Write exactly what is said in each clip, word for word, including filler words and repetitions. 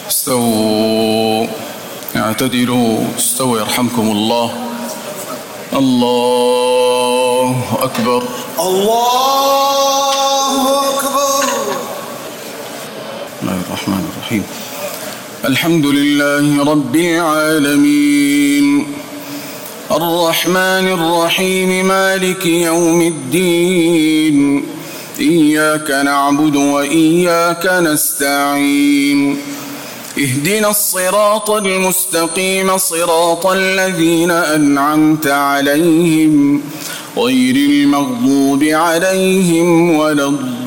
استووا اعتدلوا استووا يرحمكم الله. الله أكبر. الله أكبر. بسم الله الرحمن الرحيم. الحمد لله رب العالمين الرحمن الرحيم مالك يوم الدين إياك نعبد وإياك نستعين اهدنا الصراط المستقيم صراط الذين أنعمت عليهم غير المغضوب عليهم ولا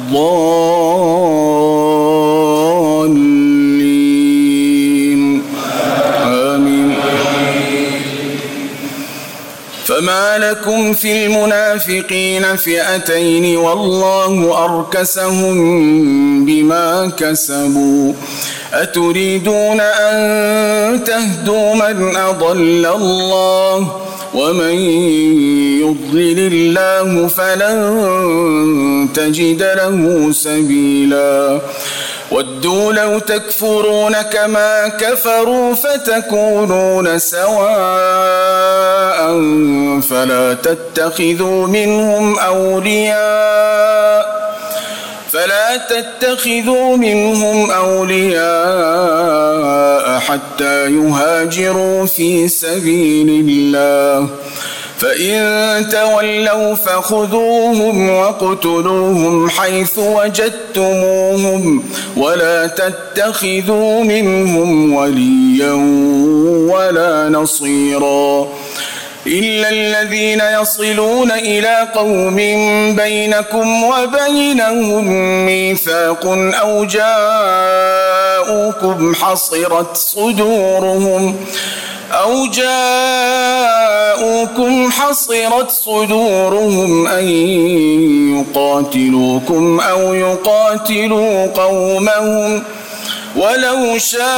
الضالين آمين. فما لكم في المنافقين فئتين والله أركسهم بما كسبوا أتريدون أن تهدوا من أضل الله ومن يضلل الله فلن تجد له سبيلا ودوا لو تكفرون كما كفروا فتكونون سواء فلا تتخذوا منهم أولياء فلا تتخذوا منهم أولياء حتى يهاجروا في سبيل الله فإن تولوا فخذوهم واقتلوهم حيث وجدتموهم ولا تتخذوا منهم وليا ولا نصيرا إلا الذين يصلون إلى قوم بينكم وبينهم ميثاق أو جاءوكم حصرت صدورهم أو جاءوكم حصرت صدورهم أن يقاتلوكم أو يقاتلوا قومهم ولو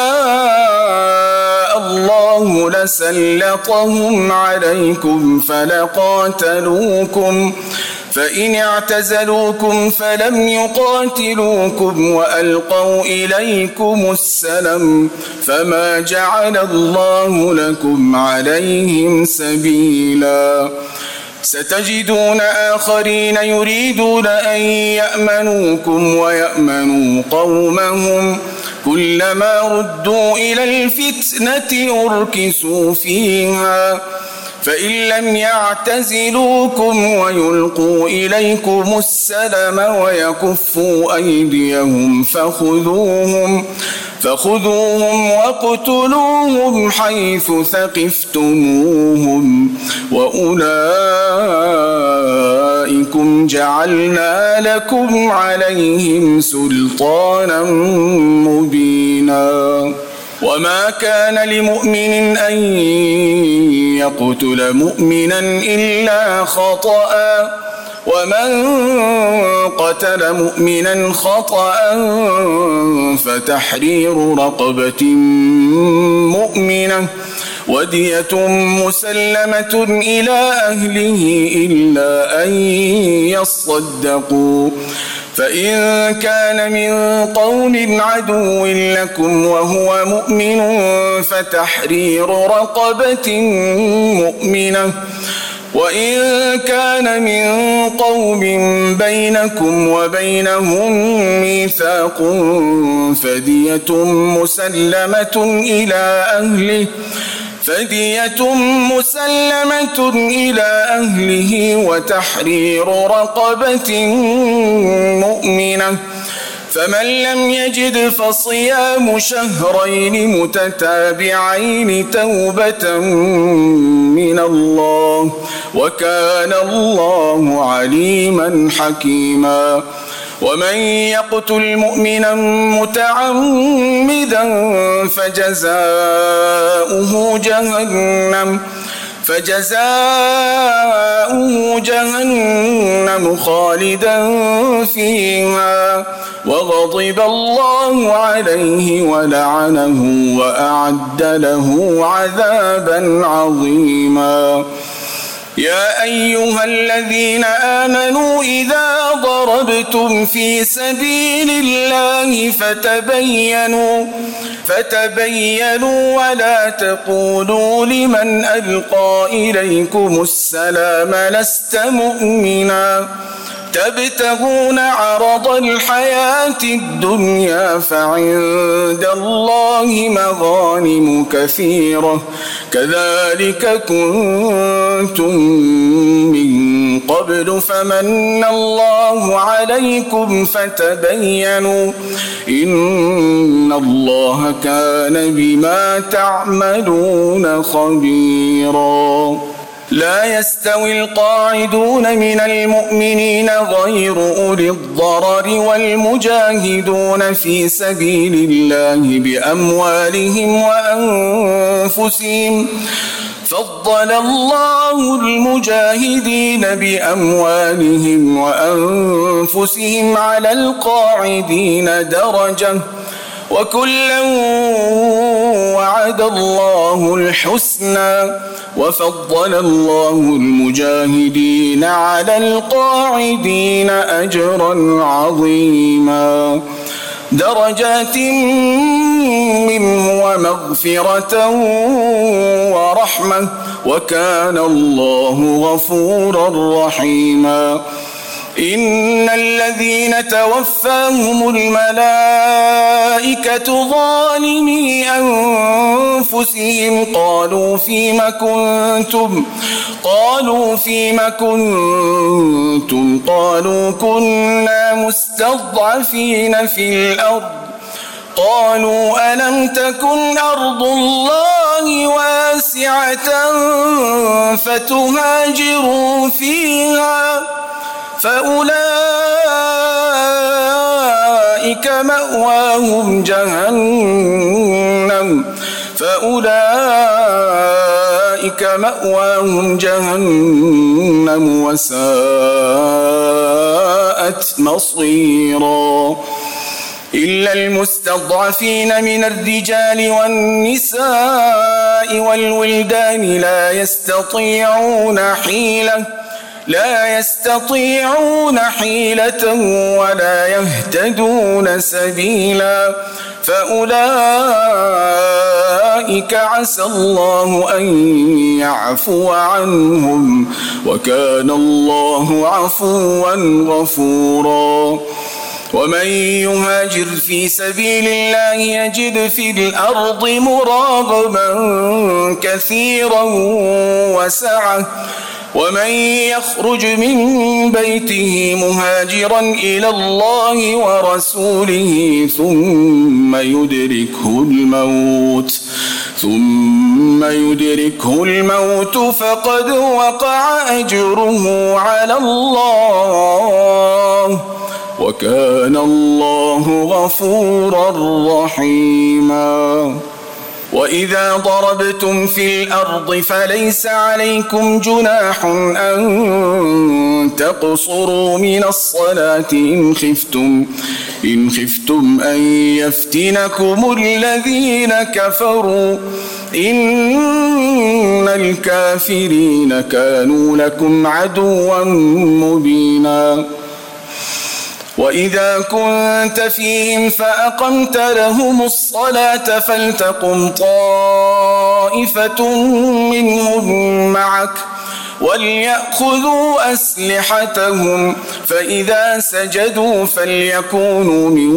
شاء الله لسلطهم عليكم فلقاتلوكم فإن اعتزلوكم فلم يقاتلوكم وألقوا إليكم السلم فما جعل الله لكم عليهم سبيلا ستجدون آخرين يريدون أن يأمنوكم ويأمنوا قومهم كلما ردوا إلى الفتنة أركسوا فيها فإن لم يعتزلوكم ويلقوا إليكم السلم ويكفوا أيديهم فخذوهم فخذوهم واقتلوهم حيث ثقفتموهم وأولئكم جعلنا لكم عليهم سلطانا مبينا وما كان لمؤمن أن يقتل مؤمنا إلا خطأ ومن قتل مؤمنا خطأ فتحرير رقبة مؤمنة ودية مسلمة إلى أهله إلا أن يصدقوا فإن كان من قوم عدو لكم وهو مؤمن فتحرير رقبة مؤمنة وإن كان من قوم بينكم وبينهم ميثاق فدية مسلمة إلى أهله فدية مسلمة إلى أهله وتحرير رقبة مؤمنة فمن لم يجد فصيام شهرين متتابعين توبة من الله وكان الله عليما حكيما ومن يقتل مؤمنا متعمدا فجزاؤه جهنم فجزاؤه جهنم خالدا فيها وغضب الله عليه ولعنه وأعد له عذابا عظيما يا أيها الذين آمنوا إذا ضربتم في سبيل الله فتبينوا فتبينوا ولا تقولوا لمن ألقى إليكم السلام لست مؤمنا تبتغون عرض الحياة الدنيا فعند الله مغانم كثيرة كذلك كنتم من قبل فمن الله عليكم فتبينوا إن الله كان بما تعملون خبيرا لا يستوي القاعدون من المؤمنين غير أولي الضرر والمجاهدون في سبيل الله بأموالهم وأنفسهم فضل الله المجاهدين بأموالهم وأنفسهم على القاعدين درجة وكلا وعد الله الحسنى وفضل الله المجاهدين على القاعدين أجرا عظيما درجات منه ومغفرة ورحمة وكان الله غفورا رحيما إن الذين توفاهم الملائكة ظالمي أنفسهم قالوا فيم كنتم قالوا فيم كنتم قالوا كنا مستضعفين في الأرض قالوا ألم تكن أرض الله واسعة فتهاجروا فيها فأولئك مأواهم جهنم فأولئك مأواهم جهنم وساءت مصيرا إلا المستضعفين من الرجال والنساء والولدان لا يستطيعون حيلة لا يستطيعون حيلة ولا يهتدون سبيلا فأولئك عسى الله أن يعفو عنهم وكان الله عفوا غفورا ومن يهاجر في سبيل الله يجد في الأرض مراغما كثيرا وسعة ومن يخرج من بيته مهاجرا إلى الله ورسوله ثم يدركه الموت ثم يدركه الموت فقد وقع أجره على الله وكان الله غفورا رحيما وإذا ضربتم في الأرض فليس عليكم جناح أن تقصروا من الصلاة إن خفتم إن خفتم أن يفتنكم الذين كفروا إن الكافرين كانوا لكم عدوا مبينا وإذا كنت فيهم فأقمت لهم الصلاة فلتقم طائفة منهم معك وليأخذوا أسلحتهم فإذا سجدوا فليكونوا من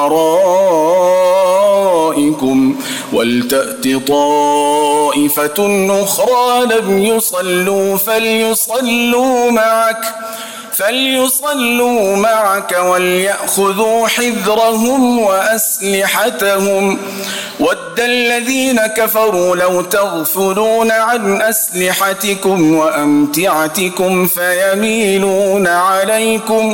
ورائكم ولتأت طائفة أخرى لم يصلوا فليصلوا معك فليصلوا معك وليأخذوا حذرهم وأسلحتهم ود الذين كفروا لو تغفلون عن أسلحتكم وأمتعتكم فيميلون عليكم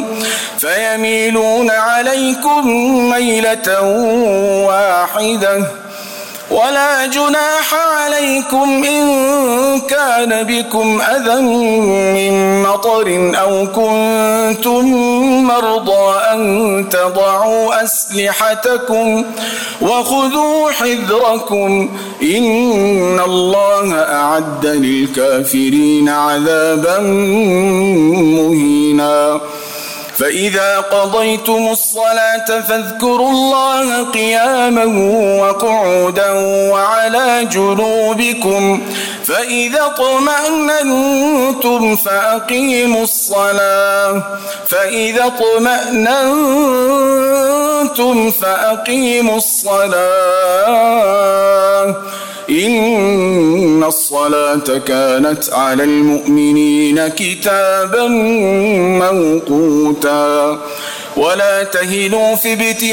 فيميلون عليكم ميلة واحدة ولا جناح عليكم إن كان بكم أذى من مطر أو كنتم مرضى أن تضعوا أسلحتكم وخذوا حذركم إن الله أعد للكافرين عذابا مهينا. فإذا قضيتم الصلاة فاذكروا الله قياما وقعودا وعلى جنوبكم فإذا اطمأننتم فأقيموا الصلاة فإذا اطمأننتم فأقيموا الصلاة إن الصلاة كانت على المؤمنين كتابا موقوتا. ولا تهنوا في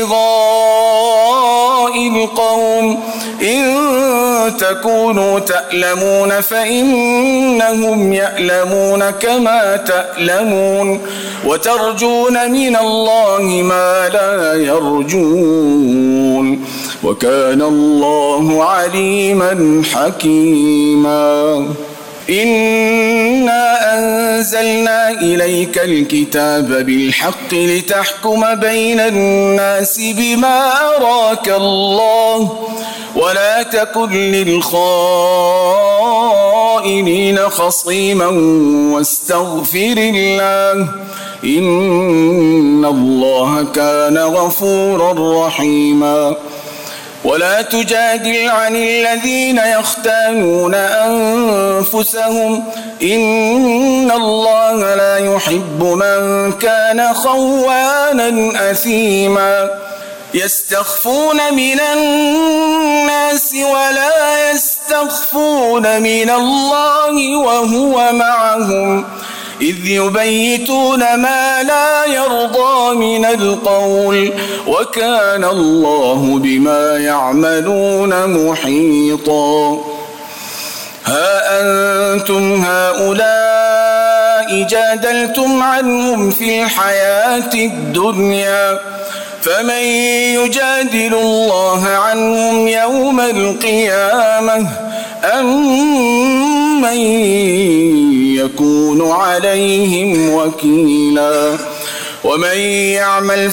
ابتغاء القوم إن تكونوا تألمون فإنهم يألمون كما تألمون وترجون من الله ما لا يرجون وكان الله عليما حكيما. إنا أنزلنا إليك الكتاب بالحق لتحكم بين الناس بما أراك الله ولا تكن للخائنين خصيما واستغفر الله إن الله كان غفورا رحيما. ولا تجادل عن الذين يختانون أنفسهم إن الله لا يحب من كان خوانا أثيما. يستخفون من الناس ولا يستخفون من الله وهو معهم إذ يبيتون ما لا يرضى من القول وكان الله بما يعملون محيطا. ها أنتم هؤلاء جادلتم عنهم في الحياة الدنيا فمن يجادل الله عنهم يوم القيامة أم من يكون عليهم وكيلا. ومن يعمل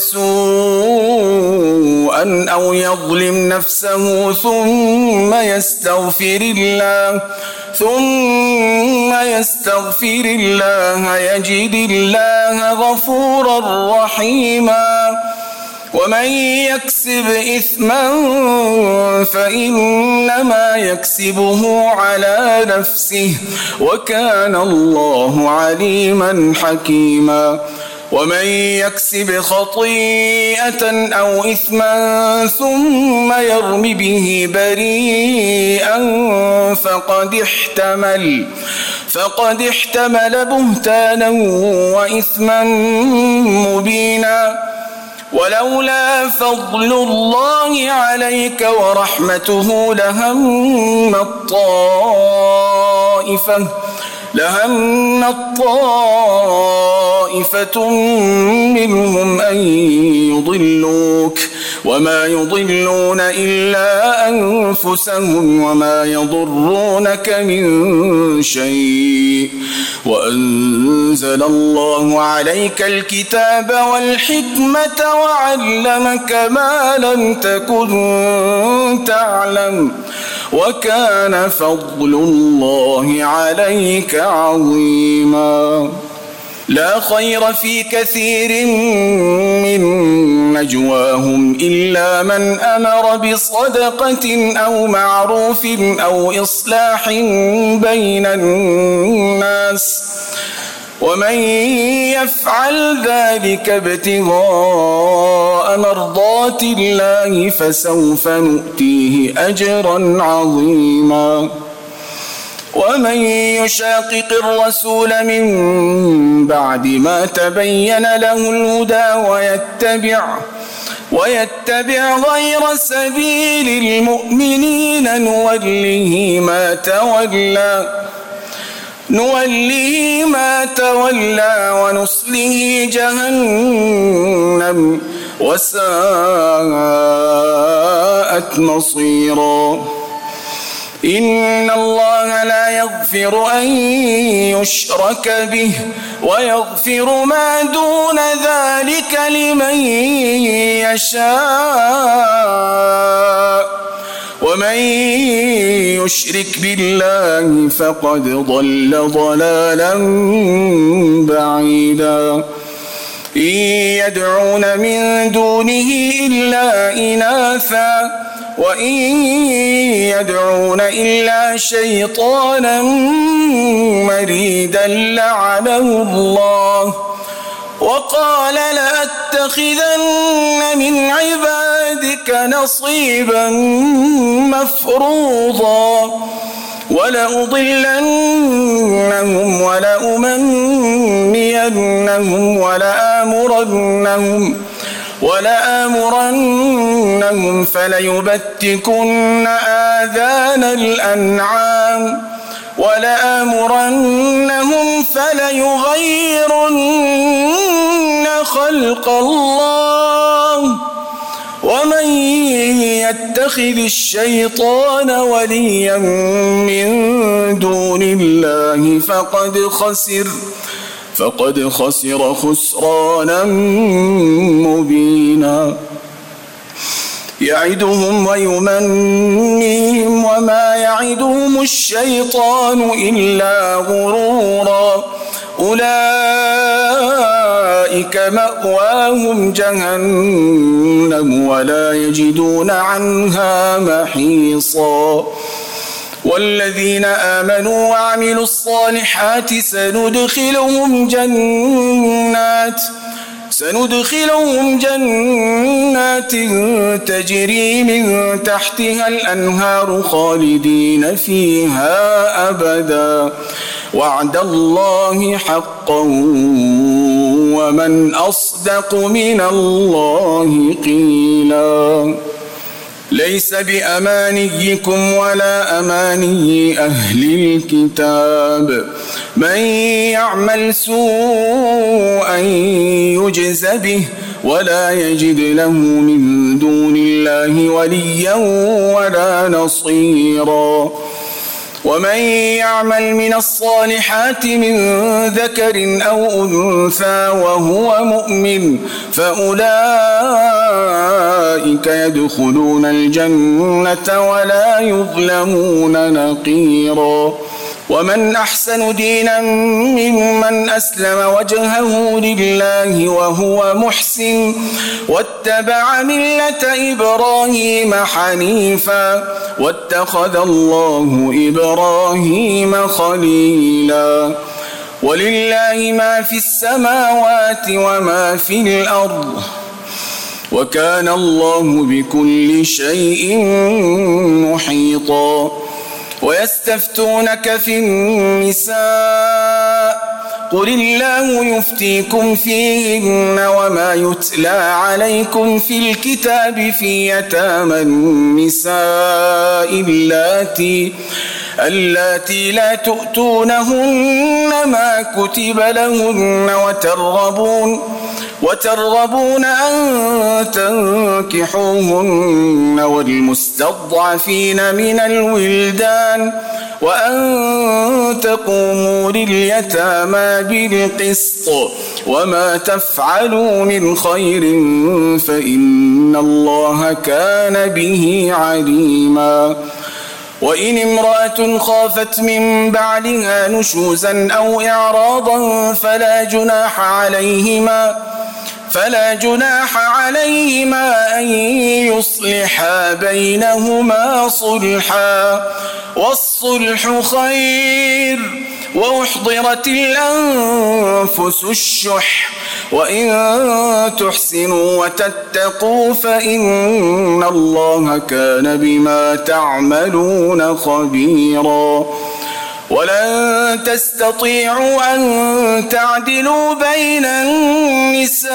سوءا أو يظلم نفسه ثم يستغفر الله ثم يستغفر الله يجد الله غفورا رحيما. ومن يكسب إثما فإنما يكسبه على نفسه وكان الله عليما حكيما. ومن يكسب خطيئة أو إثما ثم يرم به بريئا فقد احتمل فقد احتمل بهتانا وإثما مبينا. ولولا فضل الله عليك ورحمته لهم الطائفة لهم الطائفة منهم أن يضلوك وما يضلون إلا أنفسهم وما يضرونك من شيء. وأنزل الله عليك الكتاب والحكمة وعلمك ما لم تكن تعلم وكان فضل الله عليك عظيما. لا خير في كثير من نجواهم إلا من أمر بصدقة أو معروف أو إصلاح بين الناس ومن يفعل ذلك ابتغاء مرضات الله فسوف نؤتيه أجرا عظيما. ومن يشاقق الرسول من بعد ما تبين له الهدى ويتبع ويتبع غير سبيل المؤمنين نوله ما تولى نوله ما تولى ونصله جهنم وساءت مصيرا. إن الله لا يغفر أن يشرك به ويغفر ما دون ذلك لمن يشاء ومن يشرك بالله فقد ضل ضلالا بعيدا. إن يدعون من دونه إلا إناثا وإن يدعون إلا شيطانا مريدا لعنه الله وقال لأتخذن من عبادك نصيبا مفروضا ولأضلنهم ولأمنينهم ولآمرنهم ولآمرنهم فليبتكن آذان الأنعام ولآمرنهم فليغيرن خلق الله ومن يتخذ الشيطان وليا من دون الله فقد خسر فقد خسر خسرانا مبينا. يعدهم ويمنيهم وما يعدهم الشيطان إلا غرورا. أولئك مأواهم جهنم ولا يجدون عنها محيصا. والذين آمنوا وعملوا الصالحات سندخلهم جنات سندخلهم جنات تجري من تحتها الأنهار خالدين فيها أبدا وعد الله حقا ومن أصدق من الله قيلا. ليس بأمانيكم ولا أماني أهل الكتاب من يعمل سوءا يجز به ولا يجد له من دون الله وليا ولا نصيرا. ومن يعمل من الصالحات من ذكر أو أنثى وهو مؤمن فأولئك يدخلون الجنة ولا يظلمون نقيرا. ومن أحسن دينا ممن أسلم وجهه لله وهو محسن واتبع ملة إبراهيم حنيفا واتخذ الله إبراهيم خليلا. ولله ما في السماوات وما في الأرض وكان الله بكل شيء محيطا. ويستفتونك في النساء قل الله يفتيكم فيهن وما يتلى عليكم في الكتاب في يتامى النساء اللاتي اللاتي لا تؤتونهن ما كتب لهن وترغبون وترغبون أن تنكحوهن والمستضعفين من الولدان وأن تقوموا لليتامى بالقسط وما تفعلوا من خير فإن الله كان به عليما. وإن امرأة خافت من بعلها نشوزا أو إعراضا فلا جناح عليهما فلا جناح عليهما أن يصلحا بينهما صلحا والصلح خير. وأحضرت الأنفس الشح وإن تحسنوا وتتقوا فإن الله كان بما تعملون خبيرا. ولن تستطيعوا أن تعدلوا بين النساء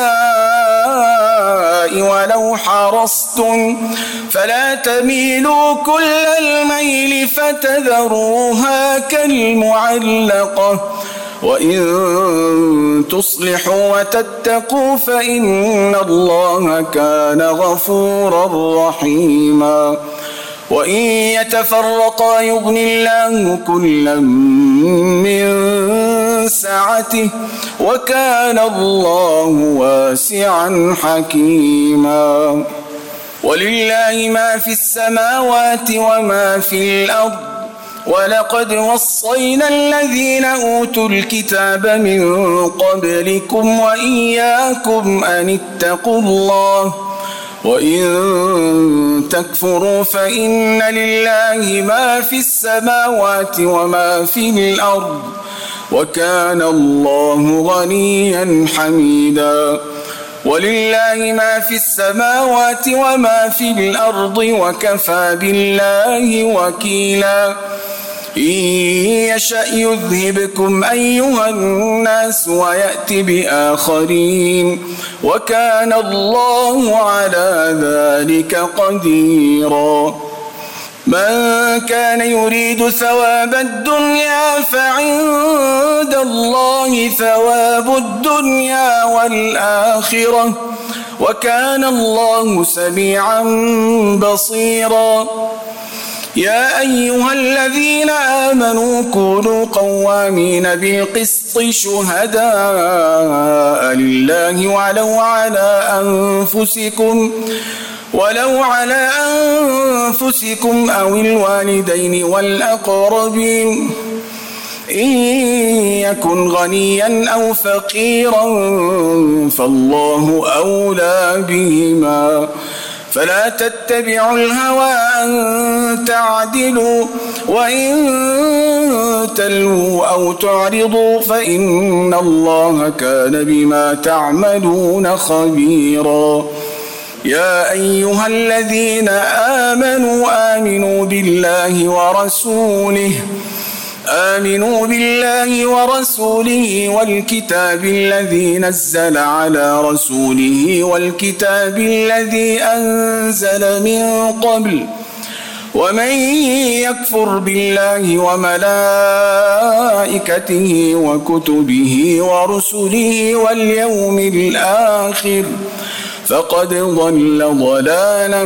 ولو حرصتم فلا تميلوا كل الميل فتذروها كالمعلقة وإن تصلحوا وتتقوا فإن الله كان غفورا رحيما وإن يتفرقا يغن الله كلا من سعته وكان الله واسعا حكيما ولله ما في السماوات وما في الأرض ولقد وصينا الذين أوتوا الكتاب من قبلكم وإياكم أن اتقوا الله وإن تكفروا فإن لله ما في السماوات وما في الأرض وكان الله غنيا حميدا ولله ما في السماوات وما في الأرض وكفى بالله وكيلا إن يشأ يذهبكم أيها الناس ويأت بآخرين وكان الله على ذلك قديرا من كان يريد ثواب الدنيا فعند الله ثواب الدنيا والآخرة وكان الله سميعا بصيرا يا أيها الذين آمنوا كونوا قوامين بالقسط شهداء لله ولو على أنفسكم ولو على أنفسكم أو الوالدين والأقربين إن يكن غنيا أو فقيرا فالله أولى بهما فلا تتبعوا الهوى أن تعدلوا وإن تلووا أو تعرضوا فإن الله كان بما تعملون خبيرا يا أيها الذين آمنوا آمنوا بالله ورسوله آمنوا بالله ورسوله والكتاب الذي نزل على رسوله والكتاب الذي أنزل من قبل ومن يكفر بالله وملائكته وكتبه ورسله واليوم الآخر فقد ضل ضلالا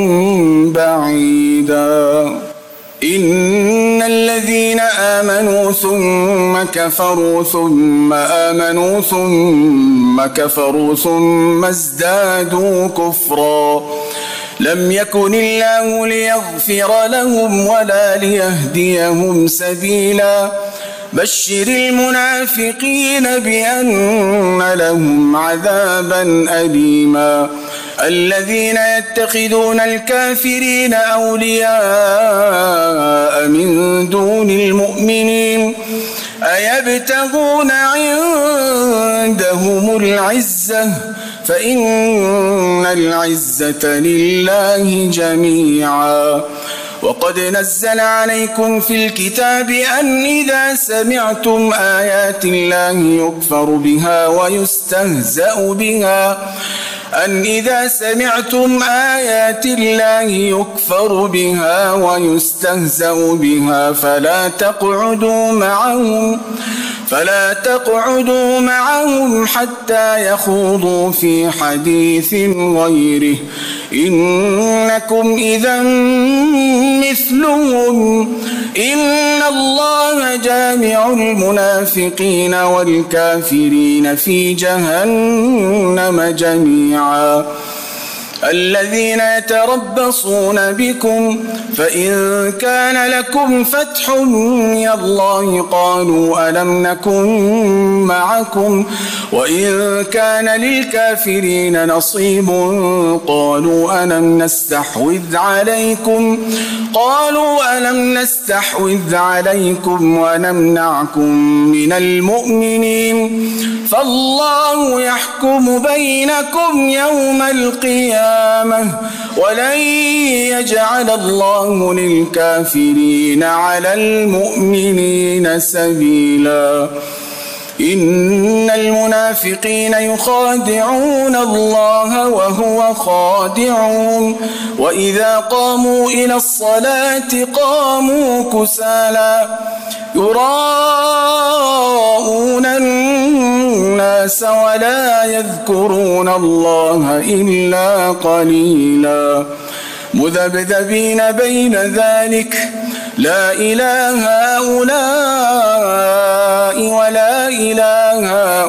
بعيدا إن الذين آمنوا ثم كفروا ثم آمنوا ثم كفروا ثم ازدادوا كفرا لم يكن الله ليغفر لهم ولا ليهديهم سبيلا بشر المنافقين بأن لهم عذابا أليما الذين يتخذون الكافرين أولياء من دون المؤمنين أيبتغون عندهم العزة فإن العزة لله جميعا وقد نزل عليكم في الكتاب أن إذا سمعتم آيات الله يكفر بها ويستهزأ بها أن إذا سمعتم آيات الله يكفر بها ويستهزأ بها فلا تقعدوا معهم فلا تقعدوا معهم حتى يخوضوا في حديث غيره إنكم إذا مثلهم إن الله جامع المنافقين والكافرين في جهنم جميعا الذين يتربصون بكم فإن كان لكم فتح من الله قالوا ألم نكن معكم وإن كان للكافرين نصيب قالوا ألم نستحوذ عليكم قالوا ألم نستحوذ عليكم ونمنعكم من المؤمنين فالله يحكم بينكم يوم القيامة ولن يجعل الله للكافرين على المؤمنين سبيلا إن المنافقين يخادعون الله وهو خادعهم وإذا قاموا إلى الصلاة قاموا كسالى يراءون الناس ولا يذكرون الله إلا قليلا مذبذبين بين ذلك لا إله هؤلاء ولا إله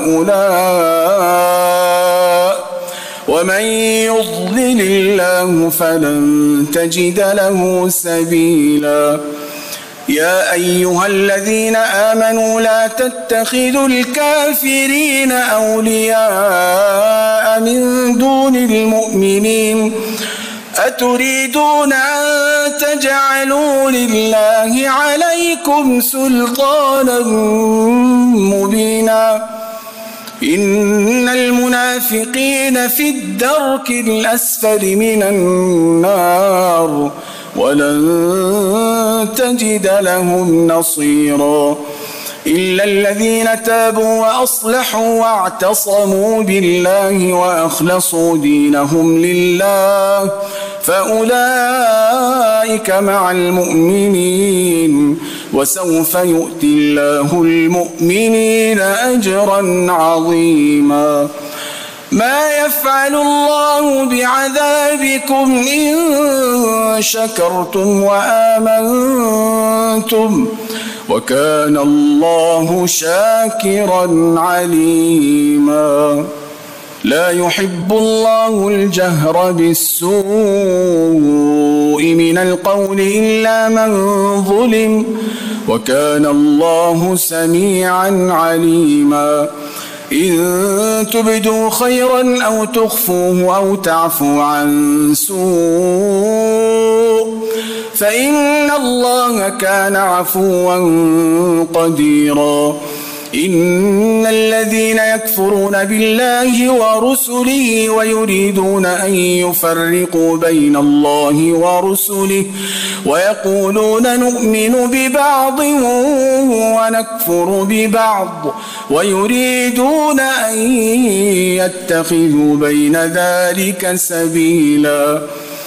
هؤلاء ومن يضلل الله فلن تجد له سبيلا يا أيها الذين آمنوا لا تتخذوا الكافرين أولياء من دون المؤمنين أتريدون أن تجعلوا لله عليكم سلطانا مبينا إن المنافقين في الدرك الأسفل من النار ولن تجد لهم نصيرا إلا الذين تابوا وأصلحوا واعتصموا بالله وأخلصوا دينهم لله فأولئك مع المؤمنين وسوف يؤتي الله المؤمنين أجرا عظيما ما يفعل الله بعذابكم إن شكرتم وآمنتم وكان الله شاكرا عليما لا يحب الله الجهر بالسوء من القول إلا من ظلم وكان الله سميعا عليما إن تبدوا خيرا أو تخفوه أو تعفوا عن سوء فإن الله كان عفوا قديرا إن الذين يكفرون بالله ورسله ويريدون أن يفرقوا بين الله ورسله ويقولون نؤمن ببعض ونكفر ببعض ويريدون أن يتخذوا بين ذلك سبيلا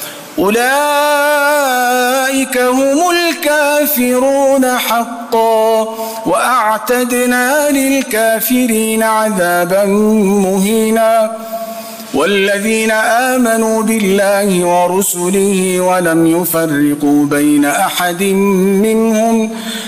أولئك هم الكافرون حقا وأعتدنا للكافرين عذابا مهينا والذين آمنوا بالله ورسله ولم يفرقوا بين أحد منهم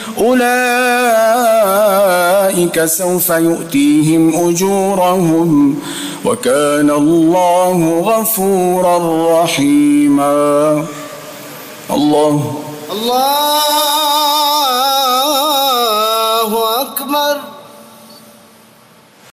أولئك سوف يؤتيهم أجورهم وكان الله غفورا رحيما الله الله